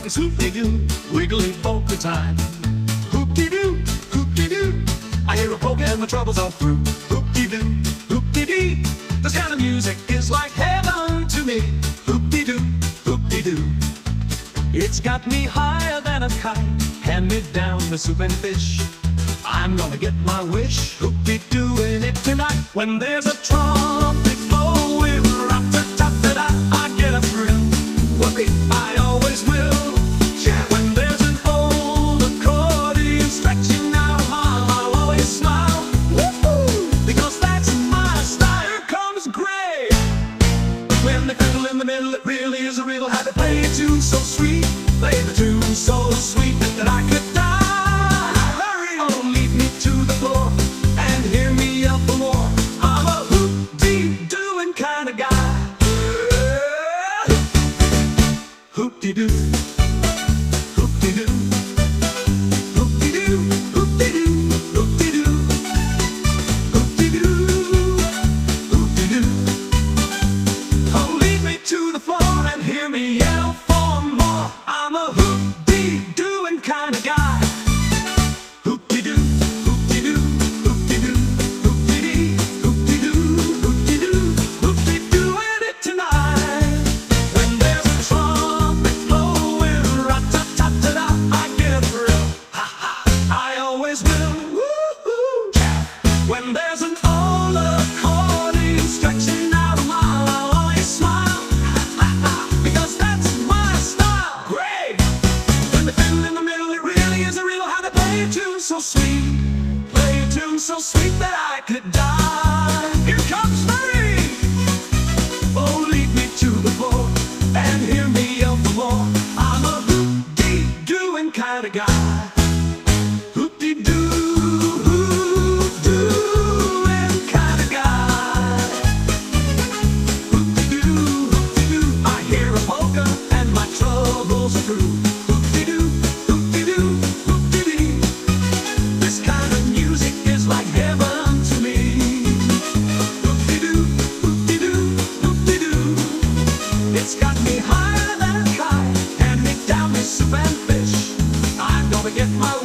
It's hoop-de-doo, wiggly polka time. Hoop-de-doo, hoop-de-doo, I hear a polka and my troubles are through. Hoop-de-doo, hoop-de-dee, this kind of music is like heaven to me. Hoop-de-doo, hoop-de-doo, it's got me higher than a kite. Hand me down the soup and fish, I'm gonna get my wish. Hoop-de-dooing it tonight. When there's a trumpet blowing, rat-ta-ta-ta-da, I get a thrill. Whoopee, I always will. Yeah. When there's an old accordion stretching out a mile, I'll always smile. Woo-hoo, because that's my style. Here comes Gray. When the fiddle in the middle, it really is a riddle how to play a tune so sweet. Play the tune so sweet that I could die. Hurry, oh, lead me to the floor and hear me out for more. I'm a hoop-dee-dooing kind of guy. Hoop-de-doo, hoop-de-doo, hoop-de-doo, hoop-de-doo, hoop-de-doo, hoop-de-doo, hoop-de-doo. Oh, lead me to the floor and hear me yell for more. I'm a hoop-dee-dooing kind of guy. Hoop-de-doo, hoop-de-doo, hoop-de-doo, hoop-de-dee, hoop-de-doo, hoop-de-doo, hoop-de-dooing it tonight. When there's a trumpet blowing, rat-ta-ta-ta-da, I get a thrill. Ha-ha, I always will. Woo-hoo. When there's an old accordion stretching out a mile, I'll always smile. Ha-ha, because that's my style. Great. When the fiddle in the middle, it really is a riddle how to play a tune so sweet. Play a tune so sweet that I could die. Here comes Marie. Oh, lead me to the floor and hear me yell for more. I'm a hoop-dee-dooing kind of guy. Hoop-dee-doo, hoop-dooing kind of guy. Hoop-dee-doo, hoop-dee-doo, I hear a polka and my troubles are through. Hoop-dee-doo, hoop-dee-doo, hoop-dee-dee, this kind of music is like heaven to me. Hoop-dee-doo, hoop-dee-doo, hoop-dee-doo, it's got me higher than a kite. Hand me down me soup and fish, I'm gonna get my